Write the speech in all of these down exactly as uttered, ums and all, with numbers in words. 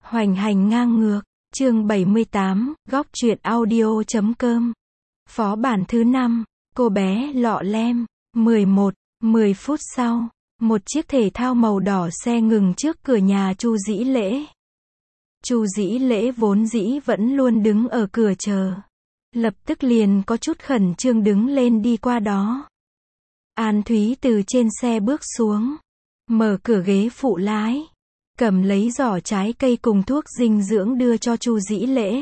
Hoành hành ngang ngược, chương bảy mươi tám, góc truyện audio chấm com. Phó bản thứ năm, cô bé lọ lem. mười một, mười phút sau, một chiếc thể thao màu đỏ xe ngừng trước cửa nhà Chu Dĩ Lễ. Chu Dĩ Lễ vốn dĩ vẫn luôn đứng ở cửa chờ. Lập tức liền có chút khẩn trương đứng lên đi qua đó. An Thúy từ trên xe bước xuống, mở cửa ghế phụ lái, cầm lấy giỏ trái cây cùng thuốc dinh dưỡng đưa cho Chu Dĩ Lễ.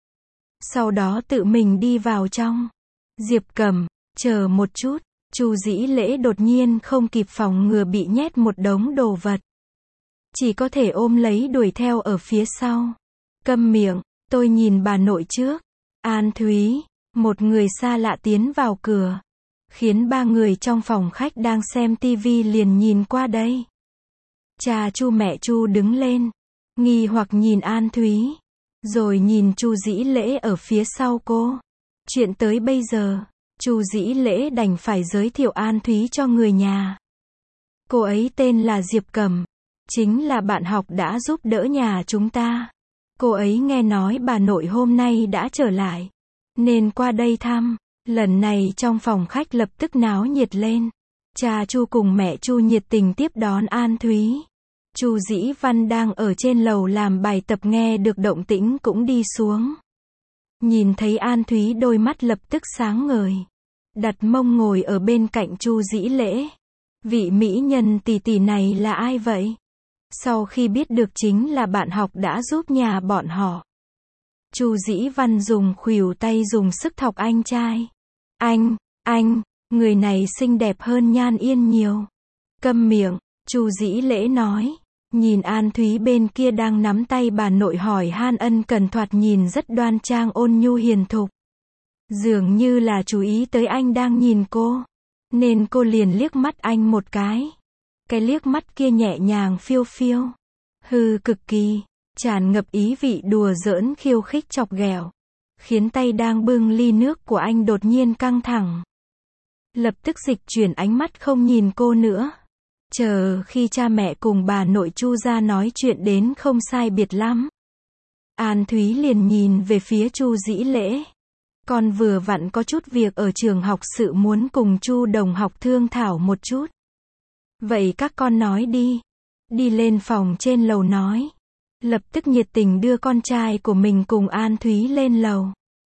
Sau đó tự mình đi vào trong. Diệp Cẩm, chờ một chút. Chu Dĩ Lễ đột nhiên không kịp phòng ngừa bị nhét một đống đồ vật. Chỉ có thể ôm lấy đuổi theo ở phía sau. Câm miệng, tôi nhìn bà nội trước. An Thúy, một người xa lạ tiến vào cửa, khiến ba người trong phòng khách đang xem tivi liền nhìn qua đây. Cha Chu mẹ Chu đứng lên, nghi hoặc nhìn An Thúy, rồi nhìn Chu Dĩ Lễ ở phía sau cô. Chuyện tới bây giờ, Chu Dĩ Lễ đành phải giới thiệu An Thúy cho người nhà. Cô ấy tên là Diệp Cẩm, chính là bạn học đã giúp đỡ nhà chúng ta. Cô ấy nghe nói bà nội hôm nay đã trở lại, nên qua đây thăm. Lần này trong phòng khách lập tức náo nhiệt lên. Cha Chu cùng mẹ Chu nhiệt tình tiếp đón An Thúy. Chu Dĩ Văn đang ở trên lầu làm bài tập nghe được động tĩnh cũng đi xuống. Nhìn thấy An Thúy đôi mắt lập tức sáng ngời. Đặt mông ngồi ở bên cạnh Chu Dĩ Lễ. Vị mỹ nhân tỷ tỷ này là ai vậy? Sau khi biết được chính là bạn học đã giúp nhà bọn họ. Chu Dĩ Văn dùng khuỷu tay dùng sức thọc anh trai. Anh, anh, người này xinh đẹp hơn Nhan Yên nhiều. Câm miệng, Chu Dĩ Lễ nói. Nhìn An Thúy bên kia đang nắm tay bà nội hỏi han ân cần, thoạt nhìn rất đoan trang ôn nhu hiền thục. Dường như là chú ý tới anh đang nhìn cô, nên cô liền liếc mắt anh một cái. Cái liếc mắt kia nhẹ nhàng phiêu phiêu, hư cực kỳ, tràn ngập ý vị đùa giỡn khiêu khích chọc ghẹo, khiến tay đang bưng ly nước của anh đột nhiên căng thẳng. Lập tức dịch chuyển ánh mắt không nhìn cô nữa. Chờ khi cha mẹ cùng bà nội Chu ra nói chuyện đến không sai biệt lắm, An Thúy liền nhìn về phía Chu Dĩ Lễ. Con vừa vặn có chút việc ở trường học sự muốn cùng Chu đồng học thương thảo một chút. Vậy các con nói đi. Đi lên phòng trên lầu nói. Lập tức nhiệt tình đưa con trai của mình cùng An Thúy lên lầu.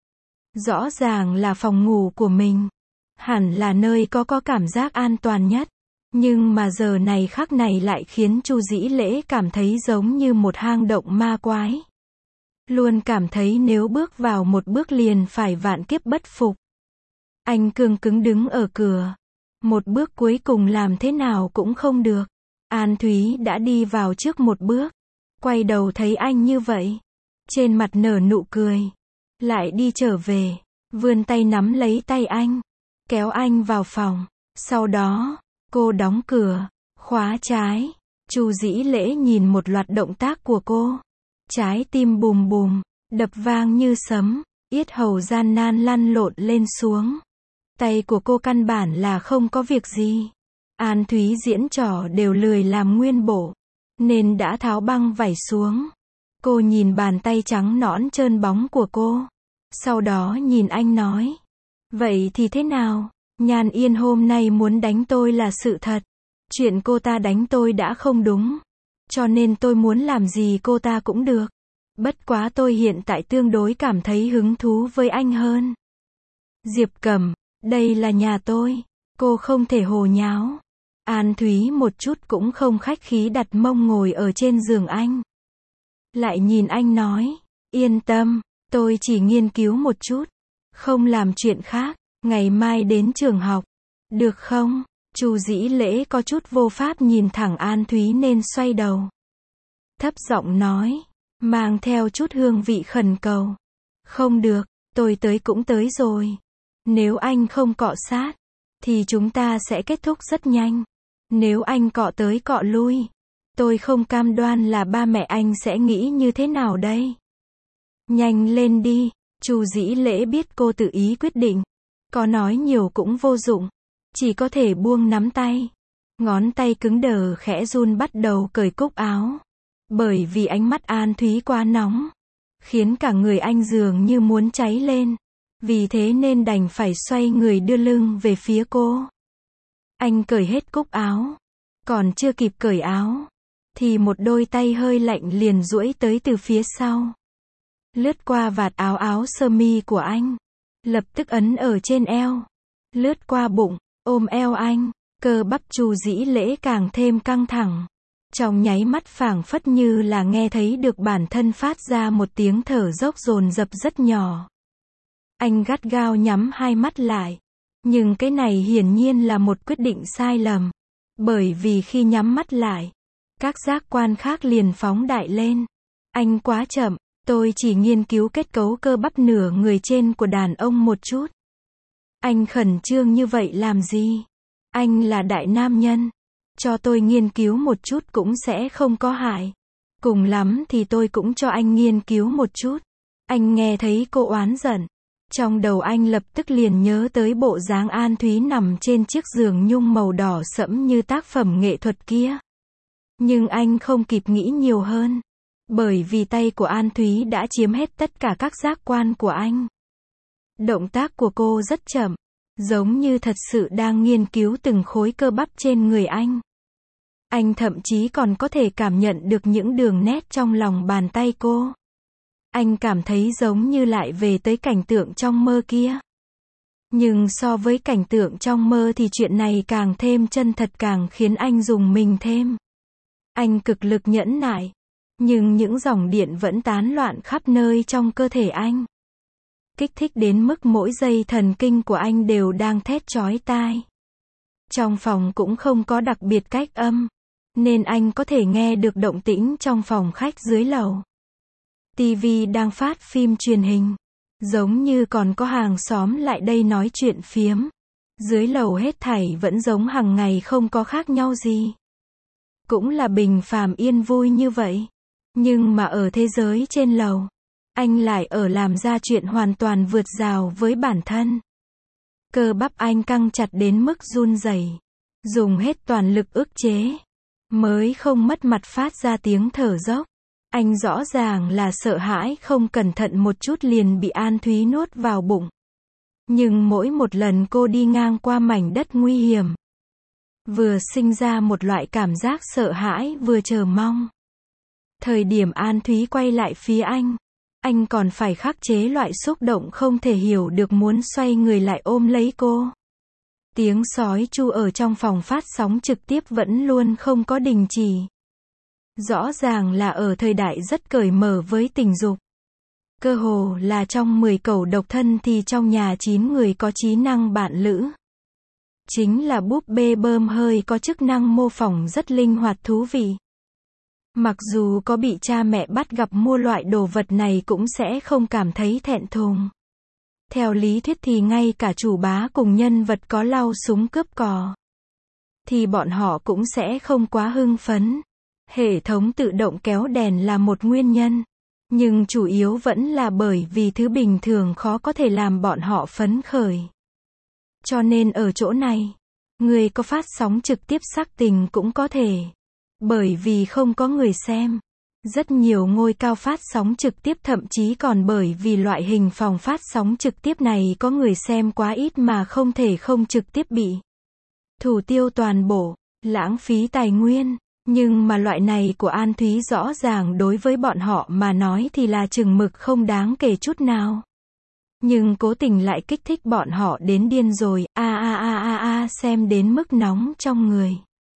Rõ ràng là phòng ngủ của mình, hẳn là nơi có có cảm giác an toàn nhất. Nhưng mà giờ này khắc này lại khiến Chu Dĩ Lễ cảm thấy giống như một hang động ma quái. Luôn cảm thấy nếu bước vào một bước liền phải vạn kiếp bất phục. Anh cương cứng đứng ở cửa. Một bước cuối cùng làm thế nào cũng không được. An Thúy đã đi vào trước một bước. Quay đầu thấy anh như vậy, trên mặt nở nụ cười. Lại đi trở về, vươn tay nắm lấy tay anh, kéo anh vào phòng. Sau đó, cô đóng cửa, khóa trái. Chu Dĩ Lễ nhìn một loạt động tác của cô. Trái tim bùm bùm, đập vang như sấm, yết hầu gian nan lăn lộn lên xuống. Tay của cô căn bản là không có việc gì. An Thúy diễn trò đều lười làm nguyên bộ, nên đã tháo băng vải xuống. Cô nhìn bàn tay trắng nõn trơn bóng của cô. Sau đó nhìn anh nói. Vậy thì thế nào? Nhan Yên hôm nay muốn đánh tôi là sự thật. Chuyện cô ta đánh tôi đã không đúng. Cho nên tôi muốn làm gì cô ta cũng được. Bất quá tôi hiện tại tương đối cảm thấy hứng thú với anh hơn. Diệp Cẩm, đây là nhà tôi. Cô không thể hồ nháo. An Thúy một chút cũng không khách khí đặt mông ngồi ở trên giường anh. Lại nhìn anh nói. Yên tâm, tôi chỉ nghiên cứu một chút. Không làm chuyện khác. Ngày mai đến trường học. Được không? Chu Dĩ Lễ có chút vô pháp nhìn thẳng An Thúy nên xoay đầu. Thấp giọng nói, mang theo chút hương vị khẩn cầu. Không được, tôi tới cũng tới rồi. Nếu anh không cọ sát, thì chúng ta sẽ kết thúc rất nhanh. Nếu anh cọ tới cọ lui, tôi không cam đoan là ba mẹ anh sẽ nghĩ như thế nào đây. Nhanh lên đi. Chu Dĩ Lễ biết cô tự ý quyết định, có nói nhiều cũng vô dụng, chỉ có thể buông nắm tay. Ngón tay cứng đờ khẽ run bắt đầu cởi cúc áo. Bởi vì ánh mắt An Thúy quá nóng, khiến cả người anh dường như muốn cháy lên. Vì thế nên đành phải xoay người đưa lưng về phía cô. Anh cởi hết cúc áo. Còn chưa kịp cởi áo, thì một đôi tay hơi lạnh liền duỗi tới từ phía sau. Lướt qua vạt áo áo sơ mi của anh. Lập tức ấn ở trên eo. Lướt qua bụng, ôm eo anh. Cơ bắp Chu Dĩ Lễ càng thêm căng thẳng. Trong nháy mắt phảng phất như là nghe thấy được bản thân phát ra một tiếng thở dốc dồn dập rất nhỏ. Anh gắt gao nhắm hai mắt lại. Nhưng cái này hiển nhiên là một quyết định sai lầm. Bởi vì khi nhắm mắt lại, các giác quan khác liền phóng đại lên. Anh quá chậm, tôi chỉ nghiên cứu kết cấu cơ bắp nửa người trên của đàn ông một chút. Anh khẩn trương như vậy làm gì? Anh là đại nam nhân. Cho tôi nghiên cứu một chút cũng sẽ không có hại. Cùng lắm thì tôi cũng cho anh nghiên cứu một chút. Anh nghe thấy cô oán giận. Trong đầu anh lập tức liền nhớ tới bộ dáng An Thúy nằm trên chiếc giường nhung màu đỏ sẫm như tác phẩm nghệ thuật kia. Nhưng anh không kịp nghĩ nhiều hơn. Bởi vì tay của An Thúy đã chiếm hết tất cả các giác quan của anh. Động tác của cô rất chậm. Giống như thật sự đang nghiên cứu từng khối cơ bắp trên người anh. Anh thậm chí còn có thể cảm nhận được những đường nét trong lòng bàn tay cô. Anh cảm thấy giống như lại về tới cảnh tượng trong mơ kia. Nhưng so với cảnh tượng trong mơ thì chuyện này càng thêm chân thật, càng khiến anh rùng mình thêm. Anh cực lực nhẫn nại. Nhưng những dòng điện vẫn tán loạn khắp nơi trong cơ thể anh. Kích thích đến mức mỗi dây thần kinh của anh đều đang thét chói tai. Trong phòng cũng không có đặc biệt cách âm, nên anh có thể nghe được động tĩnh trong phòng khách dưới lầu. ti vi đang phát phim truyền hình. Giống như còn có hàng xóm lại đây nói chuyện phiếm. Dưới lầu hết thảy vẫn giống hàng ngày, không có khác nhau gì. Cũng là bình phàm yên vui như vậy. Nhưng mà ở thế giới trên lầu, anh lại ở làm ra chuyện hoàn toàn vượt rào với bản thân. Cơ bắp anh căng chặt đến mức run rẩy, dùng hết toàn lực ức chế, mới không mất mặt phát ra tiếng thở dốc. Anh rõ ràng là sợ hãi không cẩn thận một chút liền bị An Thúy nuốt vào bụng. Nhưng mỗi một lần cô đi ngang qua mảnh đất nguy hiểm, vừa sinh ra một loại cảm giác sợ hãi vừa chờ mong. Thời điểm An Thúy quay lại phía anh, anh còn phải khắc chế loại xúc động không thể hiểu được muốn xoay người lại ôm lấy cô. Tiếng sói chu ở trong phòng phát sóng trực tiếp vẫn luôn không có đình chỉ. Rõ ràng là ở thời đại rất cởi mở với tình dục. Cơ hồ là trong mười cẩu độc thân thì trong nhà chín người có trí năng bạn lữ. Chính là búp bê bơm hơi có chức năng mô phỏng rất linh hoạt thú vị. Mặc dù có bị cha mẹ bắt gặp mua loại đồ vật này cũng sẽ không cảm thấy thẹn thùng. Theo lý thuyết thì ngay cả chủ bá cùng nhân vật có lau súng cướp cò, thì bọn họ cũng sẽ không quá hưng phấn. Hệ thống tự động kéo đèn là một nguyên nhân. Nhưng chủ yếu vẫn là bởi vì thứ bình thường khó có thể làm bọn họ phấn khởi. Cho nên ở chỗ này, người có phát sóng trực tiếp sắc tình cũng có thể. Bởi vì không có người xem. Rất nhiều ngôi cao phát sóng trực tiếp thậm chí còn bởi vì loại hình phòng phát sóng trực tiếp này có người xem quá ít mà không thể không trực tiếp bị thủ tiêu toàn bộ, lãng phí tài nguyên. Nhưng mà loại này của An Thúy rõ ràng đối với bọn họ mà nói thì là chừng mực không đáng kể chút nào. Nhưng cố tình lại kích thích bọn họ đến điên rồi, a a a a a xem đến mức nóng trong người.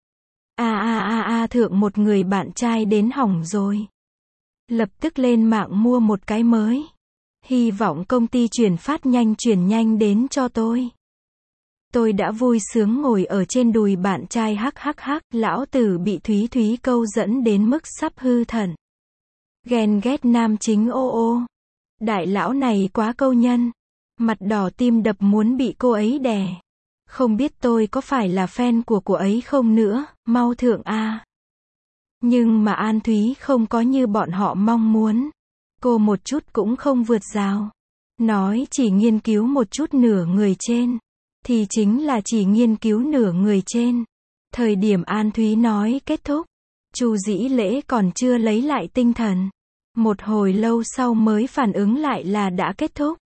A a a a thượng một người bạn trai đến hỏng rồi. Lập tức lên mạng mua một cái mới. Hy vọng công ty chuyển phát nhanh chuyển nhanh đến cho tôi. Tôi đã vui sướng ngồi ở trên đùi bạn trai hắc hắc hắc, lão tử bị Thúy Thúy câu dẫn đến mức sắp hư thận. Ghen ghét nam chính ô ô. Đại lão này quá câu nhân. Mặt đỏ tim đập muốn bị cô ấy đè. Không biết tôi có phải là fan của cô ấy không nữa, mau thượng a. Nhưng mà An Thúy không có như bọn họ mong muốn. Cô một chút cũng không vượt rào. Nói chỉ nghiên cứu một chút nửa người trên. Thì chính là chỉ nghiên cứu nửa người trên. Thời điểm An Thúy nói kết thúc, Chu Dĩ Lễ còn chưa lấy lại tinh thần. Một hồi lâu sau mới phản ứng lại là đã kết thúc.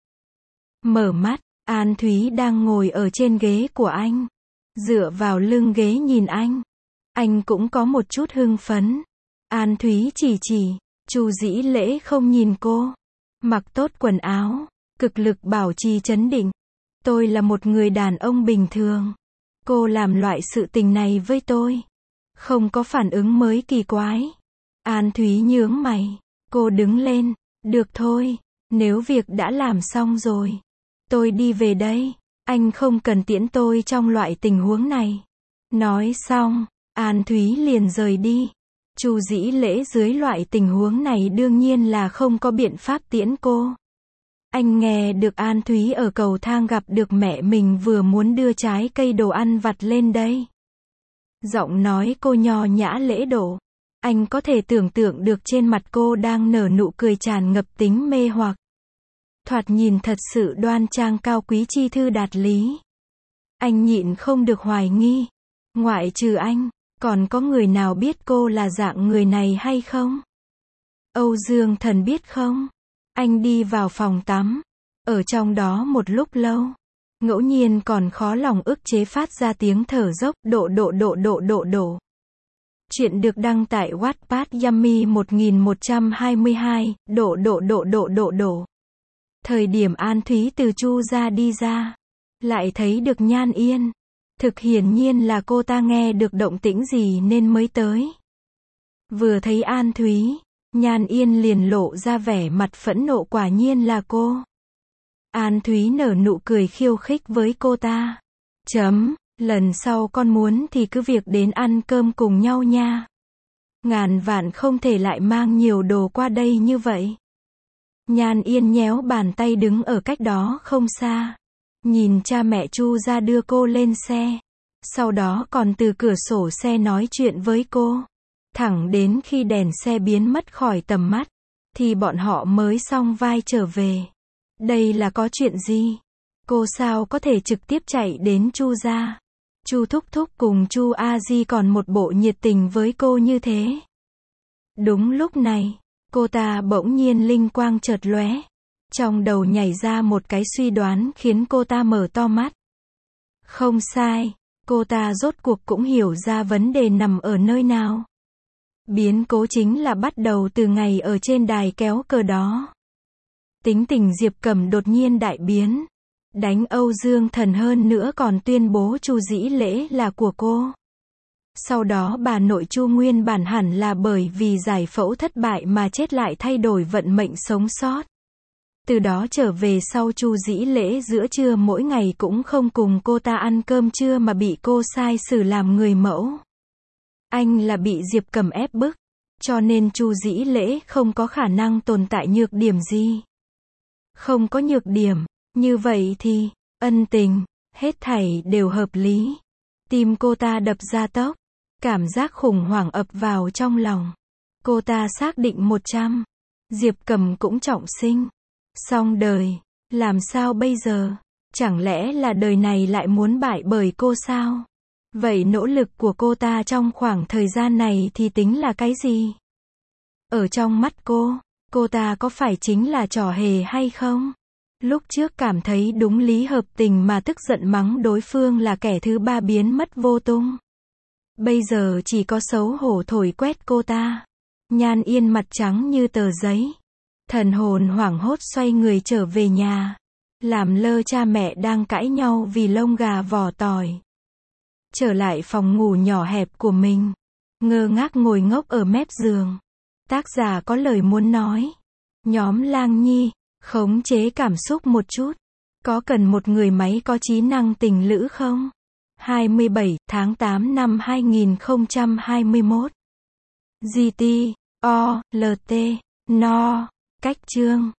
Mở mắt, An Thúy đang ngồi ở trên ghế của anh. Dựa vào lưng ghế nhìn anh. Anh cũng có một chút hưng phấn. An Thúy chỉ chỉ, Chu Dĩ Lễ không nhìn cô. Mặc tốt quần áo, cực lực bảo trì trấn định. Tôi là một người đàn ông bình thường. Cô làm loại sự tình này với tôi. Không có phản ứng mới kỳ quái. An Thúy nhướng mày. Cô đứng lên. Được thôi, nếu việc đã làm xong rồi. Tôi đi về đây. Anh không cần tiễn tôi trong loại tình huống này. Nói xong, An Thúy liền rời đi. Chu Dĩ Lễ dưới loại tình huống này đương nhiên là không có biện pháp tiễn cô. Anh nghe được An Thúy ở cầu thang gặp được mẹ mình vừa muốn đưa trái cây đồ ăn vặt lên đây. Giọng nói cô nho nhã lễ độ. Anh có thể tưởng tượng được trên mặt cô đang nở nụ cười tràn ngập tính mê hoặc. Thoạt nhìn thật sự đoan trang cao quý chi thư đạt lý. Anh nhịn không được hoài nghi. Ngoại trừ anh, còn có người nào biết cô là dạng người này hay không? Âu Dương Thần biết không? Anh đi vào phòng tắm. Ở trong đó một lúc lâu. Ngẫu nhiên còn khó lòng ức chế phát ra tiếng thở dốc, độ độ độ độ độ độ. Chuyện được đăng tại Wattpad Yummy một nghìn một trăm hai mươi hai, độ độ độ độ độ độ. Thời điểm An Thúy từ Chu ra đi ra, lại thấy được Nhan Yên. Thực hiển nhiên là cô ta nghe được động tĩnh gì nên mới tới. Vừa thấy An Thúy, Nhan Yên liền lộ ra vẻ mặt phẫn nộ, quả nhiên là cô. An Thúy nở nụ cười khiêu khích với cô ta. Chấm, lần sau con muốn thì cứ việc đến ăn cơm cùng nhau nha. Ngàn vạn không thể lại mang nhiều đồ qua đây như vậy. Nhan Yên nhéo bàn tay đứng ở cách đó không xa. Nhìn cha mẹ Chu ra đưa cô lên xe. Sau đó còn từ cửa sổ xe nói chuyện với cô. Thẳng đến khi đèn xe biến mất khỏi tầm mắt, thì bọn họ mới song vai trở về. Đây là có chuyện gì? Cô sao có thể trực tiếp chạy đến Chu gia? Chu Thúc Thúc cùng Chu A Di còn một bộ nhiệt tình với cô như thế. Đúng lúc này, cô ta bỗng nhiên linh quang chợt lóe. Trong đầu nhảy ra một cái suy đoán khiến cô ta mở to mắt. Không sai, cô ta rốt cuộc cũng hiểu ra vấn đề nằm ở nơi nào. Biến cố chính là bắt đầu từ ngày ở trên đài kéo cờ đó. Tính tình Diệp Cẩm đột nhiên đại biến. Đánh Âu Dương Thần hơn nữa còn tuyên bố Chu Dĩ Lễ là của cô. Sau đó bà nội Chu nguyên bản hẳn là bởi vì giải phẫu thất bại mà chết lại thay đổi vận mệnh sống sót. Từ đó trở về sau Chu Dĩ Lễ giữa trưa mỗi ngày cũng không cùng cô ta ăn cơm trưa mà bị cô sai xử làm người mẫu. Anh là bị Diệp Cẩm ép bức, cho nên Chu Dĩ Lễ không có khả năng tồn tại nhược điểm gì. Không có nhược điểm, như vậy thì, ân tình, hết thảy đều hợp lý. Tim cô ta đập ra tốc, cảm giác khủng hoảng ập vào trong lòng. Cô ta xác định một trăm, Diệp Cẩm cũng trọng sinh. Xong đời, làm sao bây giờ? Chẳng lẽ là đời này lại muốn bại bởi cô sao? Vậy nỗ lực của cô ta trong khoảng thời gian này thì tính là cái gì? Ở trong mắt cô, cô ta có phải chính là trò hề hay không? Lúc trước cảm thấy đúng lý hợp tình mà tức giận mắng đối phương là kẻ thứ ba biến mất vô tung. Bây giờ chỉ có xấu hổ thổi quét cô ta. Nhan Yên mặt trắng như tờ giấy. Thần hồn hoảng hốt xoay người trở về nhà. Làm lơ cha mẹ đang cãi nhau vì lông gà vỏ tỏi. Trở lại phòng ngủ nhỏ hẹp của mình. Ngơ ngác ngồi ngốc ở mép giường. Tác giả có lời muốn nói. Nhóm Lang Nhi, khống chế cảm xúc một chút. Có cần một người máy có trí năng tình lữ không? hai mươi bảy tháng tám năm hai nghìn không trăm hai mươi mốt. giê tê, o, lờ tê, no, cách chương.